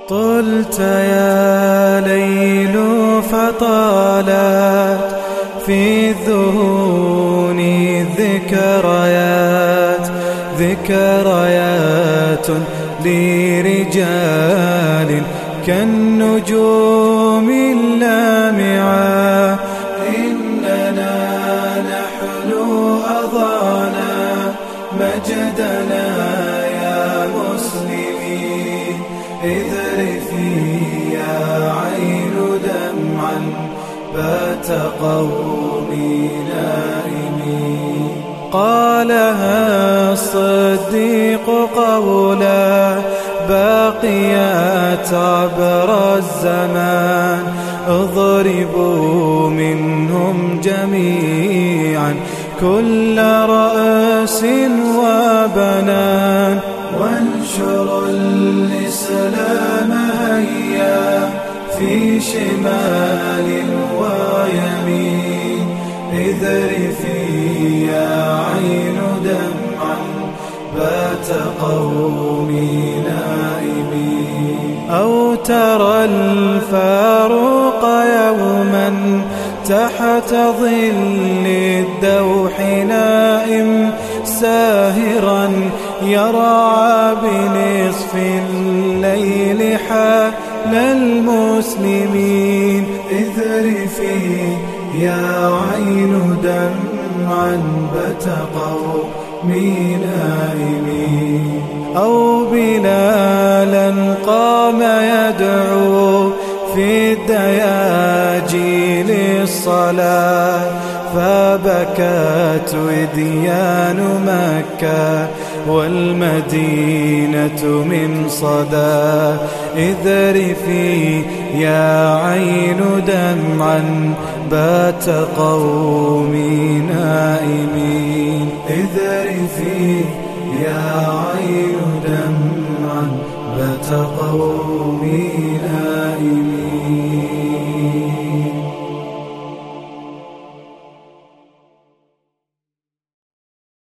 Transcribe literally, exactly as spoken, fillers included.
طلت يا ليل فطالت في الذهون ذكريات ذكريات لرجال كالنجوم اللامعة. إننا نحلو أضانا مجدنا يا مسلمين، اذرفي يا عين دمعا بات قومي نائمين. قالها الصديق قولا باقيات عبر الزمان، اضربوا منهم جميعا كل رأس وبنان، وانشروا الإسلام هيا في شمال ويمين. اذرفي يا عين دمعا بات قومي نائمين. أو ترى الفاروق يوما تحت ظل الدوح نائم، ساهرا يرعى بنصف الليل حال المسلمين. اذرفي يا عين دمعا بات قومي نائمين. أو بلالا قام يدعو في الدياجي للصلاة، فبكت وديان مكة والمدينة من صدى. اذرفي يا عين دمعا بات قومي نائمين. اذرفي يا عين دمعا بات قومي نائمين.